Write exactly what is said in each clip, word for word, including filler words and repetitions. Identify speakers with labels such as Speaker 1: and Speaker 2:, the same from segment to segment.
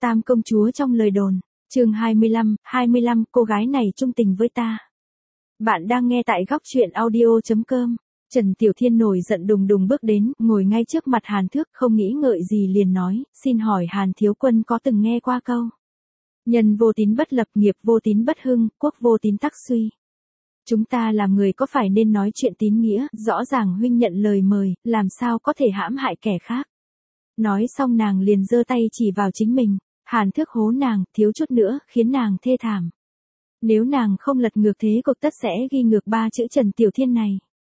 Speaker 1: Tam công chúa trong lời đồn, chương hai mươi lăm, hai mươi lăm, cô gái này trung tình với ta. Bạn đang nghe tại góc truyện audio chấm com. Trần Tiểu Thiên nổi giận đùng đùng bước đến, ngồi ngay trước mặt Hàn Thước, không nghĩ ngợi gì liền nói, xin hỏi Hàn thiếu quân có từng nghe qua câu. Nhân vô tín bất lập, nghiệp vô tín bất hưng, quốc vô tín tắc suy. Chúng ta làm người có phải nên nói chuyện tín nghĩa, rõ ràng huynh nhận lời mời, làm sao có thể hãm hại kẻ khác. Nói xong nàng liền giơ tay chỉ vào chính mình, Hàn Thước hố nàng, thiếu chút nữa, khiến nàng thê thảm. Nếu nàng không lật ngược thế cuộc tất sẽ ghi ngược ba chữ Trần Tiểu Thiên này.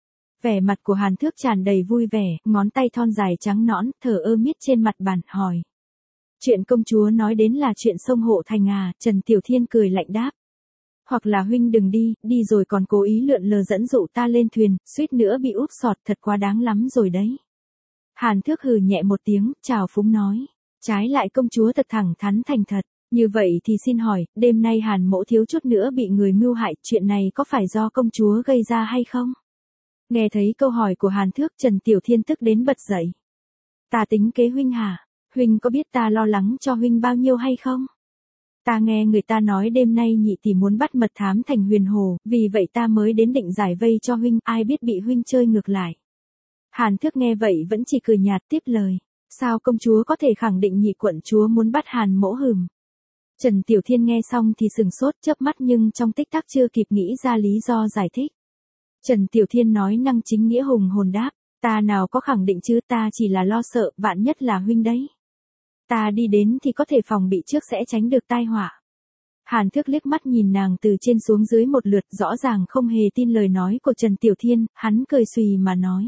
Speaker 1: Vẻ mặt của Hàn Thước tràn đầy vui vẻ, ngón tay thon dài trắng nõn, thở ơ miết trên mặt bàn, hỏi. Chuyện công chúa nói đến là chuyện sông Hộ Thành à, Trần Tiểu Thiên cười lạnh đáp. Hoặc là huynh đừng đi, đi rồi còn cố ý lượn lờ dẫn dụ ta lên thuyền, suýt nữa bị úp sọt, thật quá đáng lắm rồi đấy. Hàn Thước hừ nhẹ một tiếng, chào phúng nói. Trái lại công chúa thật thẳng thắn thành thật, như vậy thì xin hỏi, đêm nay Hàn mỗ thiếu chút nữa bị người mưu hại, chuyện này có phải do công chúa gây ra hay không? Nghe thấy câu hỏi của Hàn Thước, Trần Tiểu Thiên tức đến bật dậy. Ta tính kế huynh hả? Huynh có biết ta lo lắng cho huynh bao nhiêu hay không? Ta nghe người ta nói đêm nay nhị tỷ muốn bắt mật thám thành Huyền Hồ, vì vậy ta mới đến định giải vây cho huynh, ai biết bị huynh chơi ngược lại. Hàn Thước nghe vậy vẫn chỉ cười nhạt tiếp lời. Sao công chúa có thể khẳng định nhị quận chúa muốn bắt Hàn mỗ hừm? Trần Tiểu Thiên nghe xong thì sừng sốt chớp mắt nhưng trong tích tắc chưa kịp nghĩ ra lý do giải thích. Trần Tiểu Thiên nói năng chính nghĩa hùng hồn đáp, ta nào có khẳng định chứ, ta chỉ là lo sợ, vạn nhất là huynh đấy. Ta đi đến thì có thể phòng bị trước sẽ tránh được tai họa. Hàn Thước liếc mắt nhìn nàng từ trên xuống dưới một lượt, rõ ràng không hề tin lời nói của Trần Tiểu Thiên, hắn cười xùy mà nói.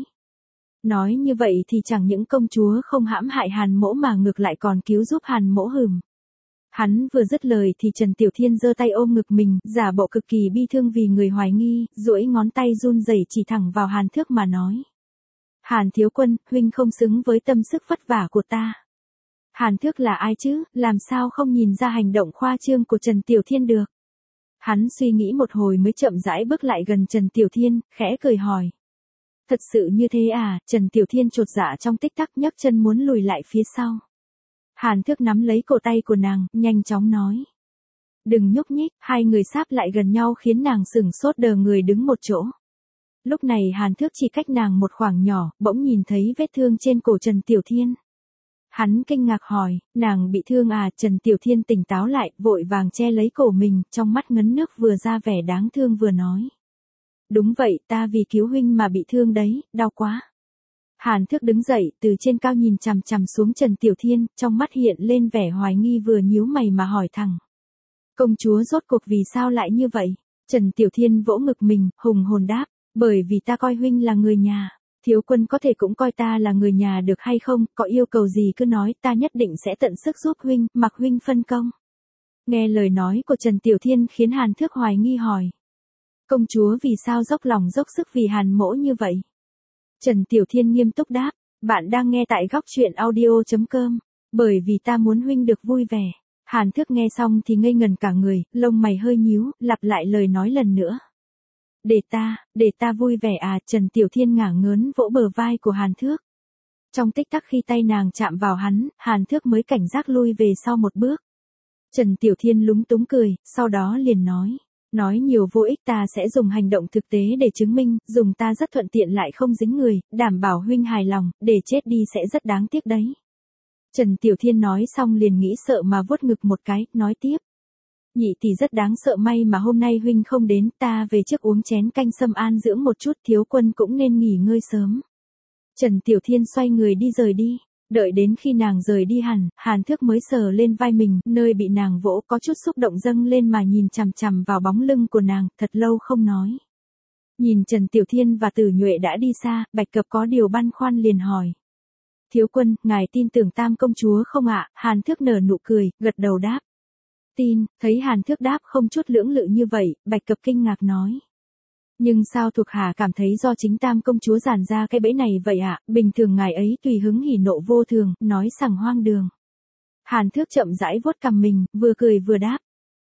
Speaker 1: Nói như vậy thì chẳng những công chúa không hãm hại Hàn mỗ mà ngược lại còn cứu giúp Hàn mỗ hừm. Hắn vừa dứt lời thì Trần Tiểu Thiên giơ tay ôm ngực mình, giả bộ cực kỳ bi thương vì người hoài nghi, duỗi ngón tay run rẩy chỉ thẳng vào Hàn Thước mà nói. Hàn thiếu quân, huynh không xứng với tâm sức vất vả của ta. Hàn Thước là ai chứ, làm sao không nhìn ra hành động khoa trương của Trần Tiểu Thiên được. Hắn suy nghĩ một hồi mới chậm rãi bước lại gần Trần Tiểu Thiên, khẽ cười hỏi. Thật sự như thế à, Trần Tiểu Thiên chột dạ trong tích tắc nhấc chân muốn lùi lại phía sau. Hàn Thước nắm lấy cổ tay của nàng, nhanh chóng nói. Đừng nhúc nhích, hai người sáp lại gần nhau khiến nàng sửng sốt đờ người đứng một chỗ. Lúc này Hàn Thước chỉ cách nàng một khoảng nhỏ, bỗng nhìn thấy vết thương trên cổ Trần Tiểu Thiên. Hắn kinh ngạc hỏi, nàng bị thương à, Trần Tiểu Thiên tỉnh táo lại, vội vàng che lấy cổ mình, trong mắt ngấn nước vừa ra vẻ đáng thương vừa nói. Đúng vậy, ta vì cứu huynh mà bị thương đấy, đau quá. Hàn Thước đứng dậy, từ trên cao nhìn chằm chằm xuống Trần Tiểu Thiên, trong mắt hiện lên vẻ hoài nghi vừa nhíu mày mà hỏi thẳng. Công chúa rốt cuộc vì sao lại như vậy? Trần Tiểu Thiên vỗ ngực mình, hùng hồn đáp, bởi vì ta coi huynh là người nhà. Thiếu quân có thể cũng coi ta là người nhà được hay không, có yêu cầu gì cứ nói, ta nhất định sẽ tận sức giúp huynh, mặc huynh phân công. Nghe lời nói của Trần Tiểu Thiên khiến Hàn Thước hoài nghi hỏi. Công chúa vì sao dốc lòng dốc sức vì Hàn mỗ như vậy? Trần Tiểu Thiên nghiêm túc đáp, bạn đang nghe tại góc truyện audio chấm com, bởi vì ta muốn huynh được vui vẻ. Hàn Thước nghe xong thì ngây ngần cả người, lông mày hơi nhíu, lặp lại lời nói lần nữa. Để ta, để ta vui vẻ à, Trần Tiểu Thiên ngả ngớn vỗ bờ vai của Hàn Thước. Trong tích tắc khi tay nàng chạm vào hắn, Hàn Thước mới cảnh giác lui về sau một bước. Trần Tiểu Thiên lúng túng cười, sau đó liền nói. Nói nhiều vô ích, ta sẽ dùng hành động thực tế để chứng minh, dùng ta rất thuận tiện lại không dính người, đảm bảo huynh hài lòng, để chết đi sẽ rất đáng tiếc đấy. Trần Tiểu Thiên nói xong liền nghĩ sợ mà vuốt ngực một cái, nói tiếp. Nhị tỷ rất đáng sợ, may mà hôm nay huynh không đến, ta về trước uống chén canh sâm an dưỡng một chút, thiếu quân cũng nên nghỉ ngơi sớm. Trần Tiểu Thiên xoay người đi rời đi. Đợi đến khi nàng rời đi hẳn, Hàn Thước mới sờ lên vai mình, nơi bị nàng vỗ có chút xúc động dâng lên mà nhìn chằm chằm vào bóng lưng của nàng, thật lâu không nói. Nhìn Trần Tiểu Thiên và Tử Nhuệ đã đi xa, Bạch Cập có điều băn khoăn liền hỏi. Thiếu quân, ngài tin tưởng Tam công chúa không ạ? Hàn Thước nở nụ cười, gật đầu đáp. Tin, thấy Hàn Thước đáp không chút lưỡng lự như vậy, Bạch Cập kinh ngạc nói. Nhưng sao thuộc hạ cảm thấy do chính Tam công chúa giàn ra cái bẫy này vậy ạ, bình thường ngài ấy tùy hứng hỉ nộ vô thường, nói sằng hoang đường. Hàn Thước chậm rãi vuốt cằm mình, vừa cười vừa đáp.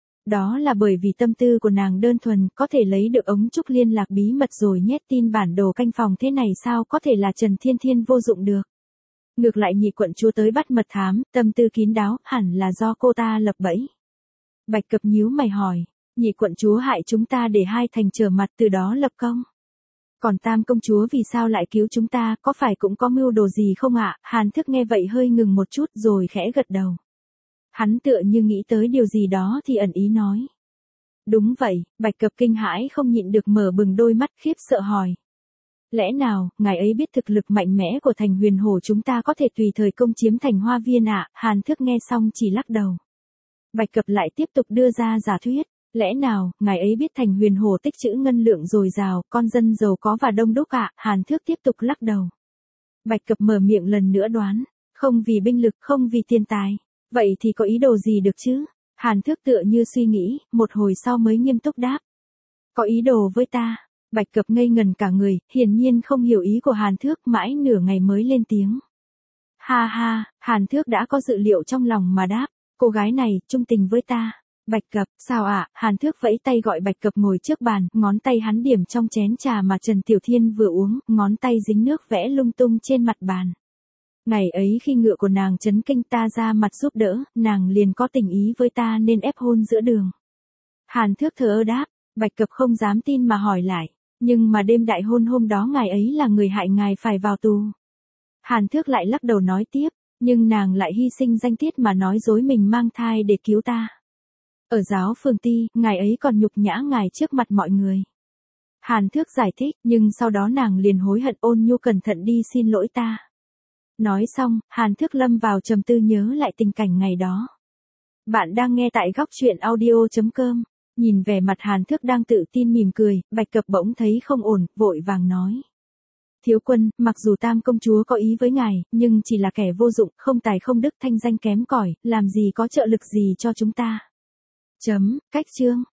Speaker 1: Đó là bởi vì tâm tư của nàng đơn thuần, có thể lấy được ống trúc liên lạc bí mật rồi nhét tin bản đồ canh phòng thế này sao có thể là Trần Thiên Thiên vô dụng được. Ngược lại nhị quận chúa tới bắt mật thám, tâm tư kín đáo, hẳn là do cô ta lập bẫy. Bạch Cập nhíu mày hỏi, nhị quận chúa hại chúng ta để hai thành trở mặt từ đó lập công. Còn tam công chúa vì sao lại cứu chúng ta, có phải cũng có mưu đồ gì không ạ? Hàn Thức nghe vậy hơi ngừng một chút rồi khẽ gật đầu. Hắn tựa như nghĩ tới điều gì đó thì ẩn ý nói. Đúng vậy, Bạch Cập kinh hãi không nhịn được mở bừng đôi mắt khiếp sợ hỏi. Lẽ nào, ngài ấy biết thực lực mạnh mẽ của thành Huyền Hổ chúng ta có thể tùy thời công chiếm thành Hoa Viên ạ? Hàn Thức nghe xong chỉ lắc đầu. Bạch Cập lại tiếp tục đưa ra giả thuyết. Lẽ nào, ngài ấy biết thành Huyền Hổ tích trữ ngân lượng dồi dào, con dân giàu có và đông đúc ạ? Hàn Thước tiếp tục lắc đầu. Bạch Cập mở miệng lần nữa đoán. Không vì binh lực, không vì tiền tài. Vậy thì có ý đồ gì được chứ? Hàn Thước tựa như suy nghĩ, một hồi sau mới nghiêm túc đáp. Có ý đồ với ta. Bạch Cập ngây ngần cả người, hiển nhiên không hiểu ý của Hàn Thước, mãi nửa ngày mới lên tiếng. Ha ha, Hàn Thước đã có dự liệu trong lòng mà đáp. Cô gái này, trung tình với ta. Bạch Cập, sao ạ? Hàn Thước vẫy tay gọi Bạch Cập ngồi trước bàn, ngón tay hắn điểm trong chén trà mà Trần Tiểu Thiên vừa uống, ngón tay dính nước vẽ lung tung trên mặt bàn. Ngày ấy khi ngựa của nàng chấn kinh ta ra mặt giúp đỡ, nàng liền có tình ý với ta nên ép hôn giữa đường. Hàn Thước thờ ơ đáp, Bạch Cập không dám tin mà hỏi lại, nhưng mà đêm đại hôn hôm đó ngài ấy là người hại ngài phải vào tù. Hàn Thước lại lắc đầu nói tiếp, nhưng nàng lại hy sinh danh tiết mà nói dối mình mang thai để cứu ta. Ở giáo phường Ti, ngài ấy còn nhục nhã ngài trước mặt mọi người. Hàn Thước giải thích, nhưng sau đó nàng liền hối hận ôn nhu cẩn thận đi xin lỗi ta. Nói xong, Hàn Thước lâm vào trầm tư nhớ lại tình cảnh ngày đó. Bạn đang nghe tại góc truyện audio chấm com. Nhìn vẻ mặt Hàn Thước đang tự tin mỉm cười, Bạch Cập bỗng thấy không ổn, vội vàng nói. Thiếu quân, mặc dù tam công chúa có ý với ngài, nhưng chỉ là kẻ vô dụng, không tài không đức, thanh danh kém cỏi, làm gì có trợ lực gì cho chúng ta. Chấm, cách chương.